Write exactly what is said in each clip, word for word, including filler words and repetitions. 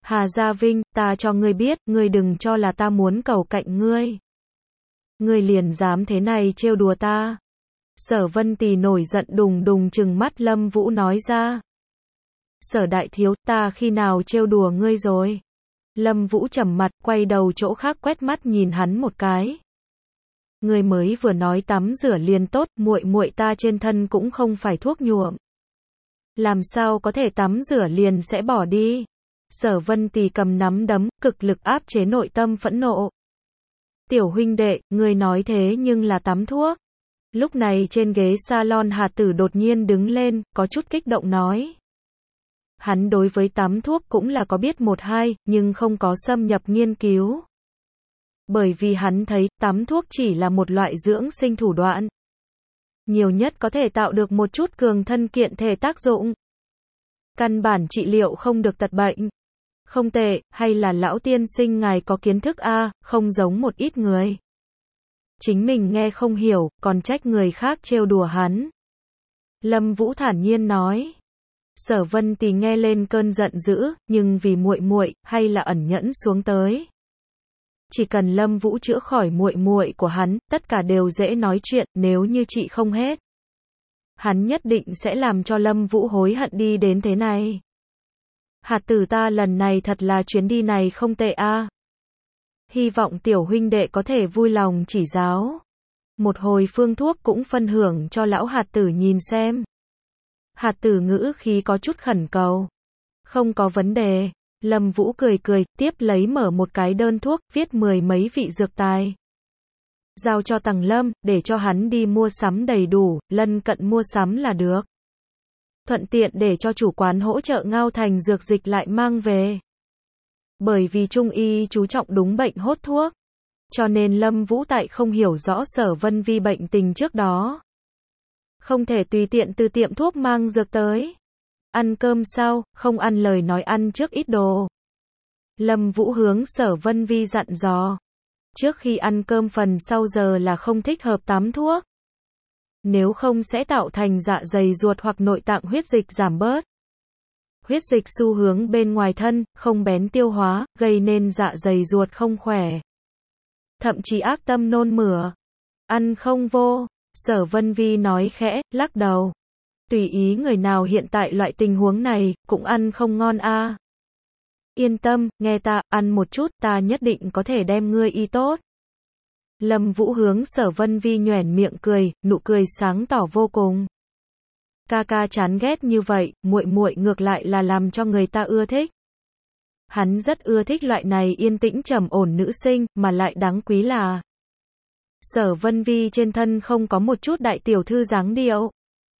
Hà Gia Vinh, ta cho ngươi biết, ngươi đừng cho là ta muốn cầu cạnh ngươi. Ngươi liền dám thế này trêu đùa ta. Sở Vân Tì nổi giận đùng đùng trừng mắt Lâm Vũ nói ra. Sở đại thiếu, ta khi nào trêu đùa ngươi rồi? Lâm Vũ trầm mặt, quay đầu chỗ khác quét mắt nhìn hắn một cái. Ngươi mới vừa nói tắm rửa liền tốt, muội muội ta trên thân cũng không phải thuốc nhuộm. Làm sao có thể tắm rửa liền sẽ bỏ đi? Sở Vân Tì cầm nắm đấm, cực lực áp chế nội tâm phẫn nộ. Tiểu huynh đệ, ngươi nói thế nhưng là tắm thuốc. Lúc này trên ghế salon Hà Tử đột nhiên đứng lên, có chút kích động nói. Hắn đối với tắm thuốc cũng là có biết một hai, nhưng không có xâm nhập nghiên cứu. Bởi vì hắn thấy, tắm thuốc chỉ là một loại dưỡng sinh thủ đoạn. Nhiều nhất có thể tạo được một chút cường thân kiện thể tác dụng. Căn bản trị liệu không được tật bệnh. Không tệ, hay là lão tiên sinh ngài có kiến thức a, không giống một ít người. Chính mình nghe không hiểu, còn trách người khác trêu đùa hắn. Lâm Vũ thản nhiên nói. Sở Vân Tì nghe lên cơn giận dữ, nhưng vì muội muội, hay là ẩn nhẫn xuống tới. Chỉ cần Lâm Vũ chữa khỏi muội muội của hắn, tất cả đều dễ nói chuyện, nếu như trị không hết. Hắn nhất định sẽ làm cho Lâm Vũ hối hận đi đến thế này. Hạt tử ta lần này thật là chuyến đi này không tệ a. Hy vọng tiểu huynh đệ có thể vui lòng chỉ giáo. Một hồi phương thuốc cũng phân hưởng cho lão hạt tử nhìn xem. Hạt tử ngữ khí có chút khẩn cầu. Không có vấn đề. Lâm Vũ cười cười, tiếp lấy mở một cái đơn thuốc, viết mười mấy vị dược tài. Giao cho Tằng Lâm, để cho hắn đi mua sắm đầy đủ, lân cận mua sắm là được. Thuận tiện để cho chủ quán hỗ trợ ngao thành dược dịch lại mang về. Bởi vì Trung y chú trọng đúng bệnh hốt thuốc. Cho nên Lâm Vũ tại không hiểu rõ Sở Vân Vi bệnh tình trước đó. Không thể tùy tiện từ tiệm thuốc mang dược tới. Ăn cơm sau, không ăn lời nói ăn trước ít đồ. Lâm Vũ hướng Sở Vân Vi dặn dò. Trước khi ăn cơm phần sau giờ là không thích hợp tắm thuốc. Nếu không sẽ tạo thành dạ dày ruột hoặc nội tạng huyết dịch giảm bớt. Huyết dịch xu hướng bên ngoài thân, không bén tiêu hóa, gây nên dạ dày ruột không khỏe. Thậm chí ác tâm nôn mửa. Ăn không vô. Sở Vân Vi nói khẽ, lắc đầu. Tùy ý người nào hiện tại loại tình huống này, cũng ăn không ngon a. Yên tâm, nghe ta, ăn một chút, ta nhất định có thể đem ngươi y tốt. Lâm Vũ hướng Sở Vân Vi nhoẻn miệng cười, nụ cười sáng tỏ vô cùng. Ca ca chán ghét như vậy, muội muội ngược lại là làm cho người ta ưa thích. Hắn rất ưa thích loại này yên tĩnh trầm ổn nữ sinh, mà lại đáng quý là Sở Vân Vi trên thân không có một chút đại tiểu thư dáng điệu.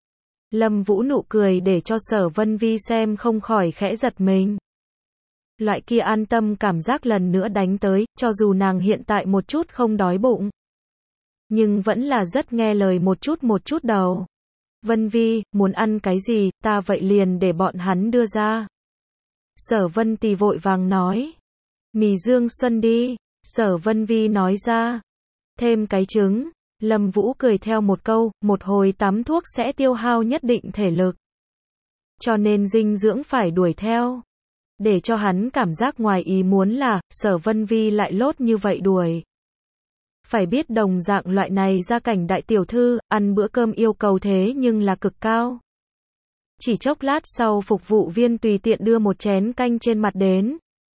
Lâm Vũ nụ cười để cho Sở Vân Vi xem không khỏi khẽ giật mình. Loại kia an tâm cảm giác lần nữa đánh tới, cho dù nàng hiện tại một chút không đói bụng. Nhưng vẫn là rất nghe lời một chút một chút đầu. Vân Vi, muốn ăn cái gì, ta vậy liền để bọn hắn đưa ra. Sở Vân Tì vội vàng nói. Mì Dương Xuân đi. Sở Vân Vi nói ra. Thêm cái trứng. Lâm Vũ cười theo một câu, một hồi tắm thuốc sẽ tiêu hao nhất định thể lực. Cho nên dinh dưỡng phải đuổi theo. Để cho hắn cảm giác ngoài ý muốn là, Sở Vân Vi lại lốt như vậy đuổi. Phải biết đồng dạng loại này gia cảnh đại tiểu thư, ăn bữa cơm yêu cầu thế nhưng là cực cao. Chỉ chốc lát sau phục vụ viên tùy tiện đưa một chén canh trên mặt đến.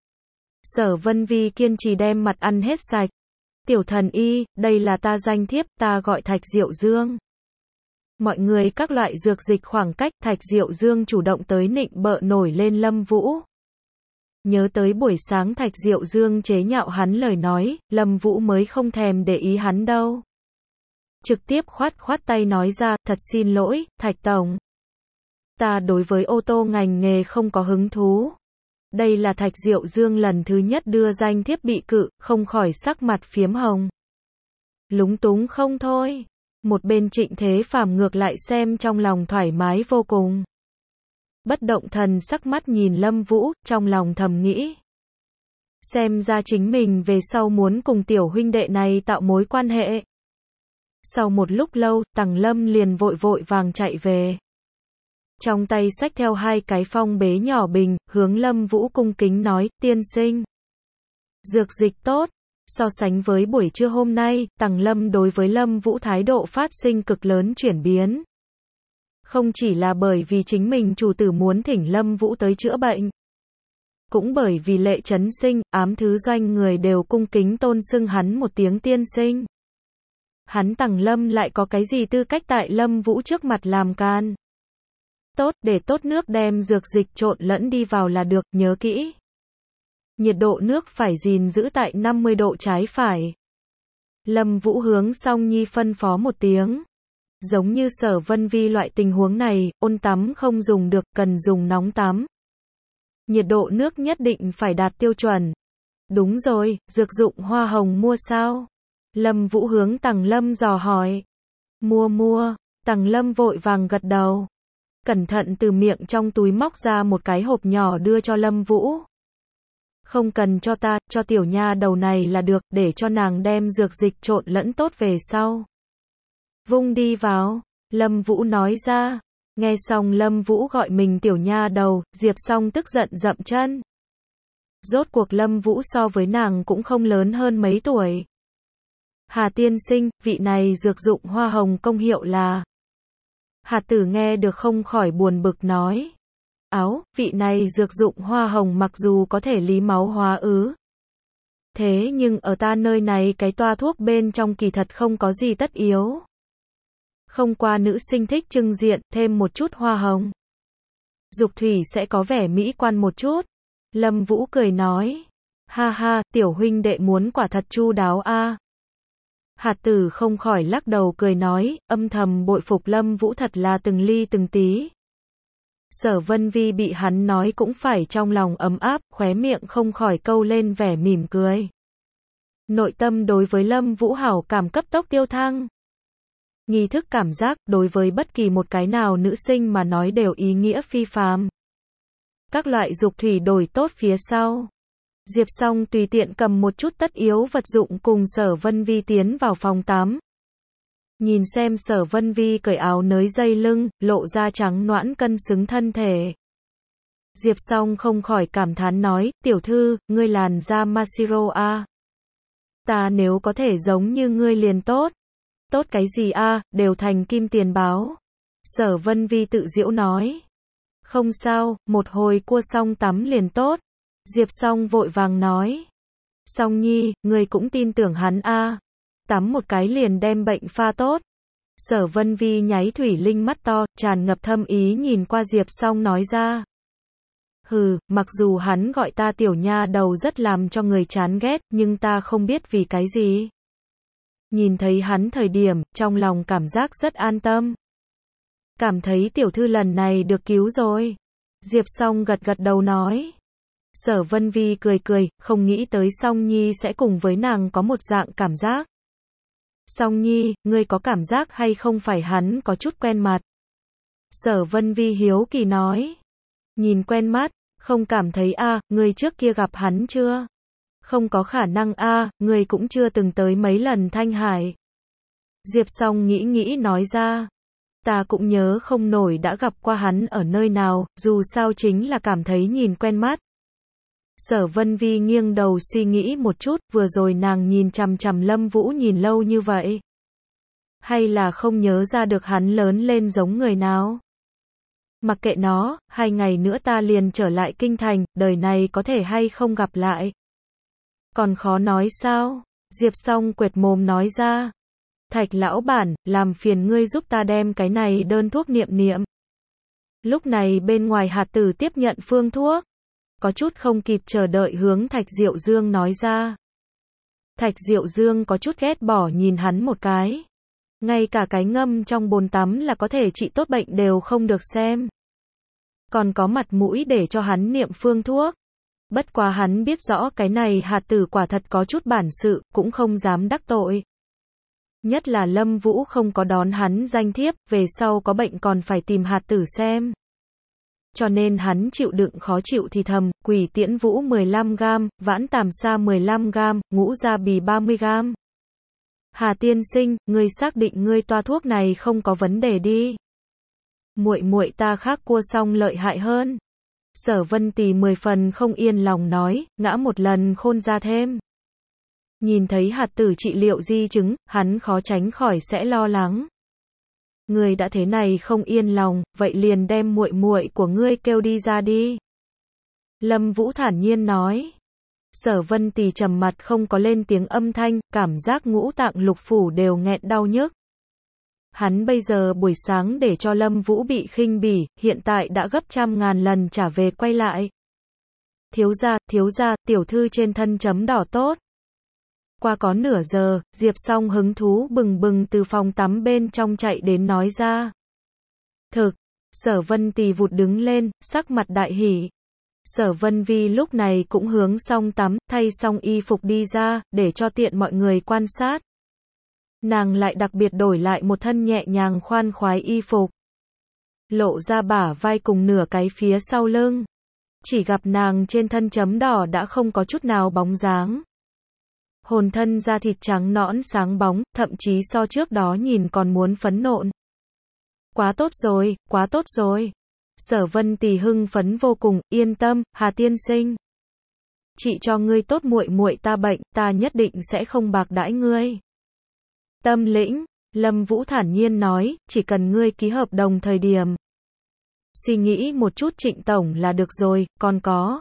Sở Vân Vi kiên trì đem mặt ăn hết sạch. Tiểu thần y, đây là ta danh thiếp, ta gọi Thạch Diệu Dương. Mọi người các loại dược dịch khoảng cách, Thạch Diệu Dương chủ động tới nịnh bợ nổi lên Lâm Vũ. Nhớ tới buổi sáng Thạch Diệu Dương chế nhạo hắn lời nói, Lâm Vũ mới không thèm để ý hắn đâu. Trực tiếp khoát khoát tay nói ra, thật xin lỗi, Thạch Tổng. Ta đối với ô tô ngành nghề không có hứng thú. Đây là Thạch Diệu Dương lần thứ nhất đưa danh thiếp bị cự, không khỏi sắc mặt phiếm hồng. Lúng túng không thôi. Một bên Trịnh Thế Phàm ngược lại xem trong lòng thoải mái vô cùng. Bất động thần sắc mắt nhìn Lâm Vũ, trong lòng thầm nghĩ. Xem ra chính mình về sau muốn cùng tiểu huynh đệ này tạo mối quan hệ. Sau một lúc lâu, Tằng Lâm liền vội vội vàng chạy về. Trong tay xách theo hai cái phong bế nhỏ bình, hướng Lâm Vũ cung kính nói, tiên sinh. Dược dịch tốt. So sánh với buổi trưa hôm nay, Tằng Lâm đối với Lâm Vũ thái độ phát sinh cực lớn chuyển biến. Không chỉ là bởi vì chính mình chủ tử muốn thỉnh Lâm Vũ tới chữa bệnh. Cũng bởi vì Lệ Chấn Sinh, ám thứ doanh người đều cung kính tôn xưng hắn một tiếng tiên sinh. Hắn Tằng Lâm lại có cái gì tư cách tại Lâm Vũ trước mặt làm can. Tốt, để tốt nước đem dược dịch trộn lẫn đi vào là được, nhớ kỹ. Nhiệt độ nước phải gìn giữ tại năm mươi độ trái phải. Lâm Vũ hướng Song Nhi phân phó một tiếng. Giống như Sở Vân Vi loại tình huống này, ôn tắm không dùng được, cần dùng nóng tắm. Nhiệt độ nước nhất định phải đạt tiêu chuẩn. Đúng rồi, dược dụng hoa hồng mua sao? Lâm Vũ hướng Tằng Lâm dò hỏi. Mua mua, Tằng Lâm vội vàng gật đầu. Cẩn thận từ miệng trong túi móc ra một cái hộp nhỏ đưa cho Lâm Vũ. Không cần cho ta, cho tiểu nha đầu này là được, để cho nàng đem dược dịch trộn lẫn tốt về sau. Vung đi vào, Lâm Vũ nói ra. Nghe xong Lâm Vũ gọi mình tiểu nha đầu, Diệp Song tức giận dậm chân. Rốt cuộc Lâm Vũ so với nàng cũng không lớn hơn mấy tuổi. Hà tiên sinh, vị này dược dụng hoa hồng công hiệu là. Hà tử nghe được không khỏi buồn bực nói. Áo, vị này dược dụng hoa hồng mặc dù có thể lý máu hóa ứ. Thế nhưng ở ta nơi này cái toa thuốc bên trong kỳ thật không có gì tất yếu. Không qua nữ sinh thích trưng diện, thêm một chút hoa hồng. Dục thủy sẽ có vẻ mỹ quan một chút. Lâm Vũ cười nói. Ha ha, tiểu huynh đệ muốn quả thật chu đáo a. Hạt tử không khỏi lắc đầu cười nói, âm thầm bội phục Lâm Vũ thật là từng ly từng tí. Sở Vân Vi bị hắn nói cũng phải trong lòng ấm áp, khóe miệng không khỏi câu lên vẻ mỉm cười. Nội tâm đối với Lâm Vũ hảo cảm cấp tốc tiêu thăng. Nghi thức cảm giác đối với bất kỳ một cái nào nữ sinh mà nói đều ý nghĩa phi phàm. Các loại dục thủy đổi tốt phía sau. Diệp Song tùy tiện cầm một chút tất yếu vật dụng cùng Sở Vân Vi tiến vào phòng tắm. Nhìn xem Sở Vân Vi cởi áo nới dây lưng, lộ ra trắng nõn cân xứng thân thể. Diệp Song không khỏi cảm thán nói, tiểu thư, ngươi làn da Mashiro a. Ta nếu có thể giống như ngươi liền tốt. Tốt cái gì a, đều thành kim tiền báo. Sở Vân Vi tự giễu nói. Không sao, một hồi cua xong tắm liền tốt. Diệp Song vội vàng nói. Song Nhi, ngươi cũng tin tưởng hắn a. Tắm một cái liền đem bệnh pha tốt. Sở Vân Vi nháy thủy linh mắt to, tràn ngập thâm ý nhìn qua Diệp Song nói ra. Hừ, mặc dù hắn gọi ta tiểu nha đầu rất làm cho người chán ghét, nhưng ta không biết vì cái gì. Nhìn thấy hắn thời điểm, trong lòng cảm giác rất an tâm. Cảm thấy tiểu thư lần này được cứu rồi. Diệp Song gật gật đầu nói. Sở Vân Vi cười cười, không nghĩ tới Song Nhi sẽ cùng với nàng có một dạng cảm giác. Song Nhi, ngươi có cảm giác hay không phải hắn có chút quen mặt? Sở Vân Vi hiếu kỳ nói. Nhìn quen mắt, không cảm thấy a, à, ngươi trước kia gặp hắn chưa? Không có khả năng a, à, ngươi cũng chưa từng tới mấy lần Thanh Hải. Diệp Song nghĩ nghĩ nói ra. Ta cũng nhớ không nổi đã gặp qua hắn ở nơi nào, dù sao chính là cảm thấy nhìn quen mắt. Sở Vân Vi nghiêng đầu suy nghĩ một chút, vừa rồi nàng nhìn chằm chằm Lâm Vũ nhìn lâu như vậy. Hay là không nhớ ra được hắn lớn lên giống người nào? Mặc kệ nó, hai ngày nữa ta liền trở lại kinh thành, đời này có thể hay không gặp lại. Còn khó nói sao? Diệp Song quệt mồm nói ra. Thạch lão bản, làm phiền ngươi giúp ta đem cái này đơn thuốc niệm niệm. Lúc này bên ngoài Hạt Tử tiếp nhận phương thuốc. Có chút không kịp chờ đợi hướng Thạch Diệu Dương nói ra. Thạch Diệu Dương có chút ghét bỏ nhìn hắn một cái. Ngay cả cái ngâm trong bồn tắm là có thể trị tốt bệnh đều không được xem. Còn có mặt mũi để cho hắn niệm phương thuốc. Bất quá hắn biết rõ cái này Hạt Tử quả thật có chút bản sự, cũng không dám đắc tội. Nhất là Lâm Vũ không có đón hắn danh thiếp, về sau có bệnh còn phải tìm Hạt Tử xem. Cho nên hắn chịu đựng khó chịu thì thầm, Quỷ Tiễn Vũ mười lăm gam, Vãn Tàm Sa mười lăm gam, Ngũ Gia Bì ba mươi gam. Hà tiên sinh, ngươi xác định ngươi toa thuốc này không có vấn đề đi. Muội muội ta khác cua xong lợi hại hơn. Sở Vân Tì mười phần không yên lòng nói, ngã một lần khôn ra thêm. Nhìn thấy hạt tử trị liệu di chứng, hắn khó tránh khỏi sẽ lo lắng. Ngươi đã thế này không yên lòng, vậy liền đem muội muội của ngươi kêu đi ra đi. Lâm Vũ thản nhiên nói. Sở Vân Tì trầm mặt không có lên tiếng âm thanh, cảm giác ngũ tạng lục phủ đều nghẹn đau nhức. Hắn bây giờ buổi sáng để cho Lâm Vũ bị khinh bỉ, hiện tại đã gấp trăm ngàn lần trả về quay lại. Thiếu gia, thiếu gia, tiểu thư trên thân chấm đỏ tốt. Qua có nửa giờ, Diệp Song hứng thú bừng bừng từ phòng tắm bên trong chạy đến nói ra. Thực, Sở Vân Tì vụt đứng lên, sắc mặt đại hỉ. Sở Vân Vi lúc này cũng hướng xong tắm, thay xong y phục đi ra, để cho tiện mọi người quan sát. Nàng lại đặc biệt đổi lại một thân nhẹ nhàng khoan khoái y phục. Lộ ra bả vai cùng nửa cái phía sau lưng. Chỉ gặp nàng trên thân chấm đỏ đã không có chút nào bóng dáng. Hồn thân da thịt trắng nõn sáng bóng, thậm chí so trước đó nhìn còn muốn phấn nộn. Quá tốt rồi, quá tốt rồi. Sở Vân Tì hưng phấn vô cùng, yên tâm, Hà tiên sinh. Chị cho ngươi tốt muội muội ta bệnh, ta nhất định sẽ không bạc đãi ngươi. Tâm lĩnh, Lâm Vũ thản nhiên nói, chỉ cần ngươi ký hợp đồng thời điểm. Suy nghĩ một chút Trịnh tổng là được rồi, còn có.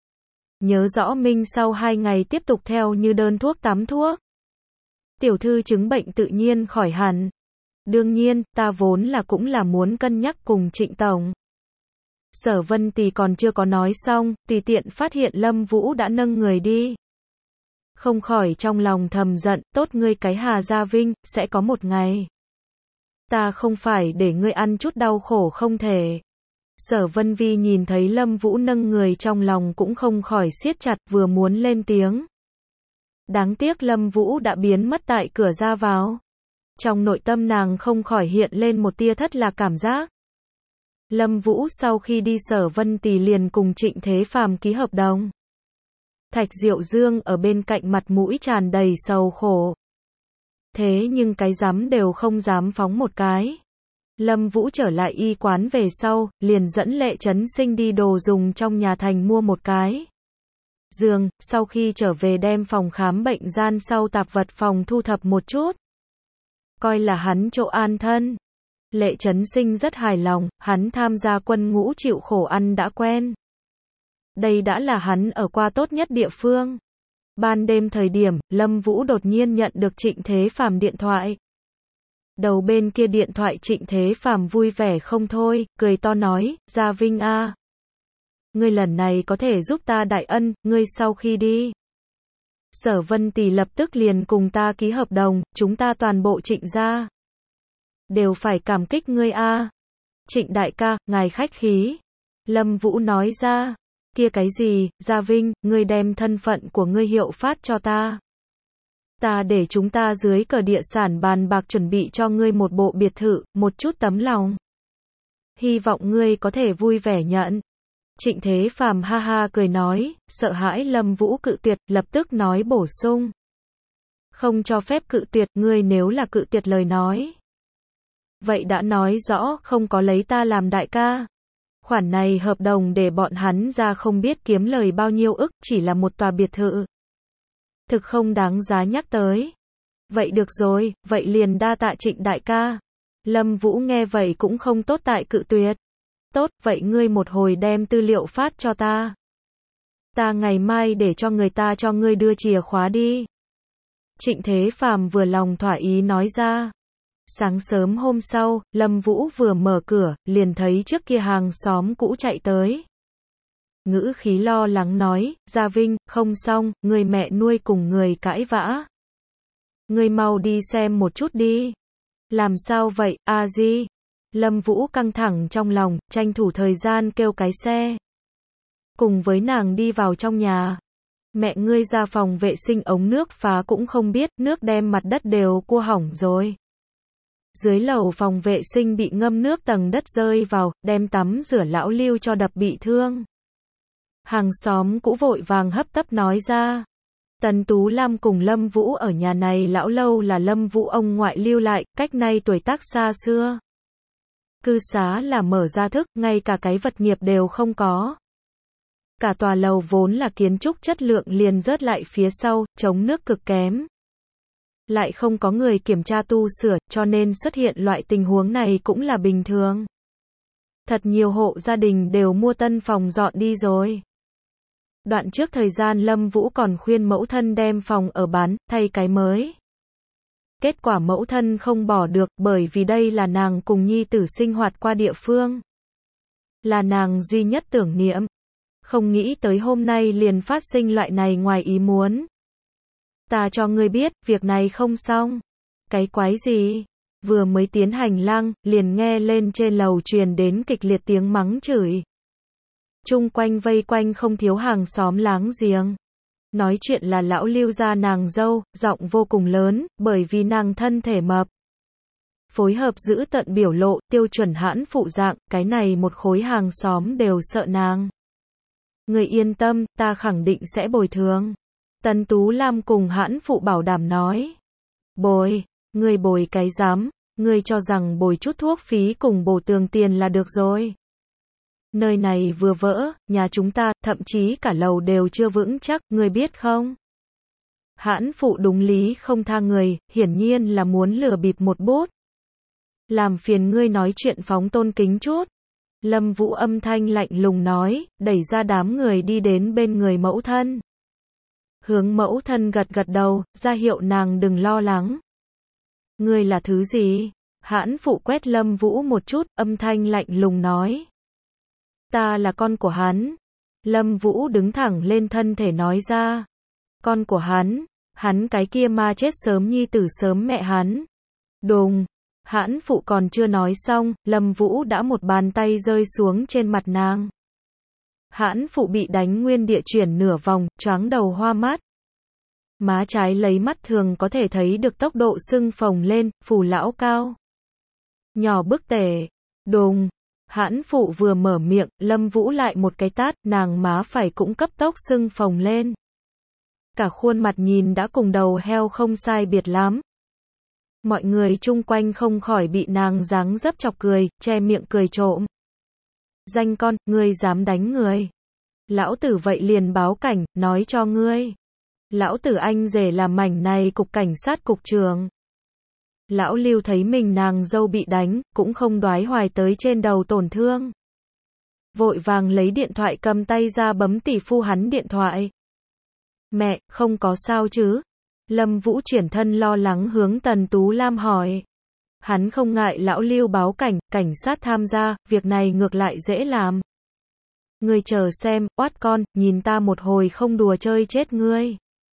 Nhớ rõ minh sau hai ngày tiếp tục theo như đơn thuốc tắm thuốc. Tiểu thư chứng bệnh tự nhiên khỏi hẳn. Đương nhiên, ta vốn là cũng là muốn cân nhắc cùng Trịnh tổng. Sở Vân Tì còn chưa có nói xong, tùy tiện phát hiện Lâm Vũ đã nâng người đi. Không khỏi trong lòng thầm giận, tốt ngươi cái Hà Gia Vinh, sẽ có một ngày. Ta không phải để ngươi ăn chút đau khổ không thể. Sở Vân Vi nhìn thấy Lâm Vũ nâng người trong lòng cũng không khỏi siết chặt, vừa muốn lên tiếng. Đáng tiếc Lâm Vũ đã biến mất tại cửa ra vào. Trong nội tâm nàng không khỏi hiện lên một tia thất lạc cảm giác. Lâm Vũ sau khi đi Sở Vân Tì liền cùng Trịnh Thế Phàm ký hợp đồng. Thạch Diệu Dương ở bên cạnh mặt mũi tràn đầy sầu khổ. Thế nhưng cái dám đều không dám phóng một cái. Lâm Vũ trở lại y quán về sau, liền dẫn Lệ Chấn Sinh đi đồ dùng trong nhà thành mua một cái giường, sau khi trở về đem phòng khám bệnh gian sau tạp vật phòng thu thập một chút. Coi là hắn chỗ an thân. Lệ Chấn Sinh rất hài lòng, hắn tham gia quân ngũ chịu khổ ăn đã quen. Đây đã là hắn ở qua tốt nhất địa phương. Ban đêm thời điểm, Lâm Vũ đột nhiên nhận được Trịnh Thế Phàm điện thoại. Đầu bên kia điện thoại Trịnh Thế Phàm vui vẻ không thôi, cười to nói, Gia Vinh a, ngươi lần này có thể giúp ta đại ân, ngươi sau khi đi. Sở Vân Tì lập tức liền cùng ta ký hợp đồng, chúng ta toàn bộ Trịnh gia đều phải cảm kích ngươi a. Trịnh đại ca, ngài khách khí. Lâm Vũ nói ra, kia cái gì, Gia Vinh, ngươi đem thân phận của ngươi hiệu phát cho ta. Ta để chúng ta dưới cờ địa sản bàn bạc chuẩn bị cho ngươi một bộ biệt thự, một chút tấm lòng. Hy vọng ngươi có thể vui vẻ nhận. Trịnh Thế Phàm ha ha cười nói, sợ hãi Lâm Vũ cự tuyệt, lập tức nói bổ sung. Không cho phép cự tuyệt, ngươi nếu là cự tuyệt lời nói. Vậy đã nói rõ, không có lấy ta làm đại ca. Khoản này hợp đồng để bọn hắn ra không biết kiếm lời bao nhiêu ức, chỉ là một tòa biệt thự. Thực không đáng giá nhắc tới. Vậy được rồi, vậy liền đa tạ Trịnh đại ca. Lâm Vũ nghe vậy cũng không tốt tại cự tuyệt. Tốt, vậy ngươi một hồi đem tư liệu phát cho ta. Ta ngày mai để cho người ta cho ngươi đưa chìa khóa đi. Trịnh Thế Phàm vừa lòng thỏa ý nói ra. Sáng sớm hôm sau, Lâm Vũ vừa mở cửa, liền thấy trước kia hàng xóm cũ chạy tới. Ngữ khí lo lắng nói, Gia Vinh, không xong, người mẹ nuôi cùng người cãi vã. Ngươi mau đi xem một chút đi. Làm sao vậy, a di? Lâm Vũ căng thẳng trong lòng, tranh thủ thời gian kêu cái xe. Cùng với nàng đi vào trong nhà. Mẹ ngươi ra phòng vệ sinh ống nước phá cũng không biết, nước đem mặt đất đều cua hỏng rồi. Dưới lầu phòng vệ sinh bị ngâm nước tầng đất rơi vào, đem tắm rửa lão Lưu cho đập bị thương. Hàng xóm cũ vội vàng hấp tấp nói ra. Tần Tú Lam cùng Lâm Vũ ở nhà này lão lâu là Lâm Vũ ông ngoại lưu lại, cách nay tuổi tác xa xưa. Cư xá là mở ra thức, ngay cả cái vật nghiệp đều không có. Cả tòa lầu vốn là kiến trúc chất lượng liền rớt lại phía sau, chống nước cực kém. Lại không có người kiểm tra tu sửa, cho nên xuất hiện loại tình huống này cũng là bình thường. Thật nhiều hộ gia đình đều mua tân phòng dọn đi rồi. Đoạn trước thời gian Lâm Vũ còn khuyên mẫu thân đem phòng ở bán, thay cái mới. Kết quả mẫu thân không bỏ được, bởi vì đây là nàng cùng nhi tử sinh hoạt qua địa phương. Là nàng duy nhất tưởng niệm. Không nghĩ tới hôm nay liền phát sinh loại này ngoài ý muốn. Ta cho ngươi biết, việc này không xong. Cái quái gì? Vừa mới tiến hành lang, liền nghe lên trên lầu truyền đến kịch liệt tiếng mắng chửi. Chung quanh vây quanh không thiếu hàng xóm láng giềng. Nói chuyện là lão Lưu gia nàng dâu, giọng vô cùng lớn, bởi vì nàng thân thể mập. Phối hợp giữ tận biểu lộ, tiêu chuẩn hãn phụ dạng, cái này một khối hàng xóm đều sợ nàng. Người yên tâm, ta khẳng định sẽ bồi thường. Tần Tú Lam cùng hãn phụ bảo đảm nói. Bồi, người bồi cái dám, người cho rằng bồi chút thuốc phí cùng bổ tường tiền là được rồi. Nơi này vừa vỡ, nhà chúng ta, thậm chí cả lầu đều chưa vững chắc, người biết không? Hãn phụ đúng lý không tha người, hiển nhiên là muốn lừa bịp một bút. Làm phiền ngươi nói chuyện phóng tôn kính chút. Lâm Vũ âm thanh lạnh lùng nói, đẩy ra đám người đi đến bên người mẫu thân. Hướng mẫu thân gật gật đầu, ra hiệu nàng đừng lo lắng. Ngươi là thứ gì? Hãn phụ quét Lâm Vũ một chút, âm thanh lạnh lùng nói. Ta là con của hắn. Lâm Vũ đứng thẳng lên thân thể nói ra. Con của hắn, hắn cái kia ma chết sớm nhi tử sớm mẹ hắn. Đùng, hãn phụ còn chưa nói xong, Lâm Vũ đã một bàn tay rơi xuống trên mặt nàng. Hãn phụ bị đánh nguyên địa chuyển nửa vòng, choáng đầu hoa mắt. Má trái lấy mắt thường có thể thấy được tốc độ sưng phồng lên, phù lão cao. Nhỏ bức tể. Đùng. Hãn phụ vừa mở miệng, Lâm Vũ lại một cái tát, nàng má phải cũng cấp tốc sưng phồng lên. Cả khuôn mặt nhìn đã cùng đầu heo không sai biệt lắm. Mọi người chung quanh không khỏi bị nàng dáng dấp chọc cười, che miệng cười trộm. Danh con, ngươi dám đánh người. Lão tử vậy liền báo cảnh, nói cho ngươi. Lão tử anh rể làm mảnh này cục cảnh sát cục trưởng. Lão Lưu thấy mình nàng dâu bị đánh, cũng không đoái hoài tới trên đầu tổn thương. Vội vàng lấy điện thoại cầm tay ra bấm tỷ phu hắn điện thoại. Mẹ, không có sao chứ? Lâm Vũ chuyển thân lo lắng hướng Tần Tú Lam hỏi. Hắn không ngại lão Lưu báo cảnh, cảnh sát tham gia, việc này ngược lại dễ làm. Ngươi chờ xem, oát con, nhìn ta một hồi không đùa chơi chết ngươi.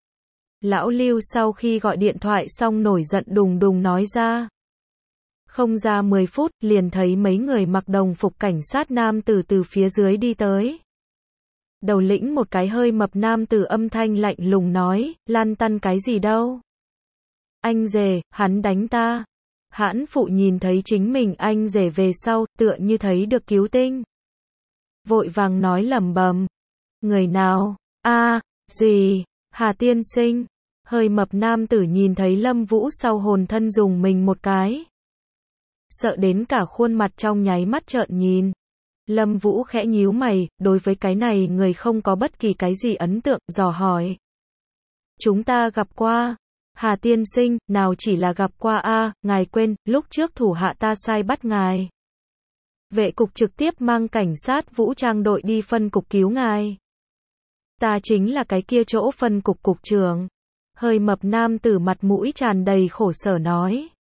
Lão Lưu sau khi gọi điện thoại xong nổi giận đùng đùng nói ra. Không ra mười phút, liền thấy mấy người mặc đồng phục cảnh sát nam tử từ phía dưới đi tới. Đầu lĩnh một cái hơi mập nam tử âm thanh lạnh lùng nói, lăn tăn cái gì đâu. Anh rể, hắn đánh ta. Hãn phụ nhìn thấy chính mình anh rể về sau, tựa như thấy được cứu tinh. Vội vàng nói lẩm bẩm. Người nào? A, à, gì? Hà tiên sinh. Hơi mập nam tử nhìn thấy Lâm Vũ sau hồn thân dùng mình một cái. Sợ đến cả khuôn mặt trong nháy mắt trợn nhìn. Lâm Vũ khẽ nhíu mày, đối với cái này người không có bất kỳ cái gì ấn tượng, dò hỏi. Chúng ta gặp qua. Hà tiên sinh, nào chỉ là gặp qua a, à, ngài quên, lúc trước thủ hạ ta sai bắt ngài. Vệ cục trực tiếp mang cảnh sát vũ trang đội đi phân cục cứu ngài. Ta chính là cái kia chỗ phân cục cục trưởng. Hơi mập nam tử mặt mũi tràn đầy khổ sở nói.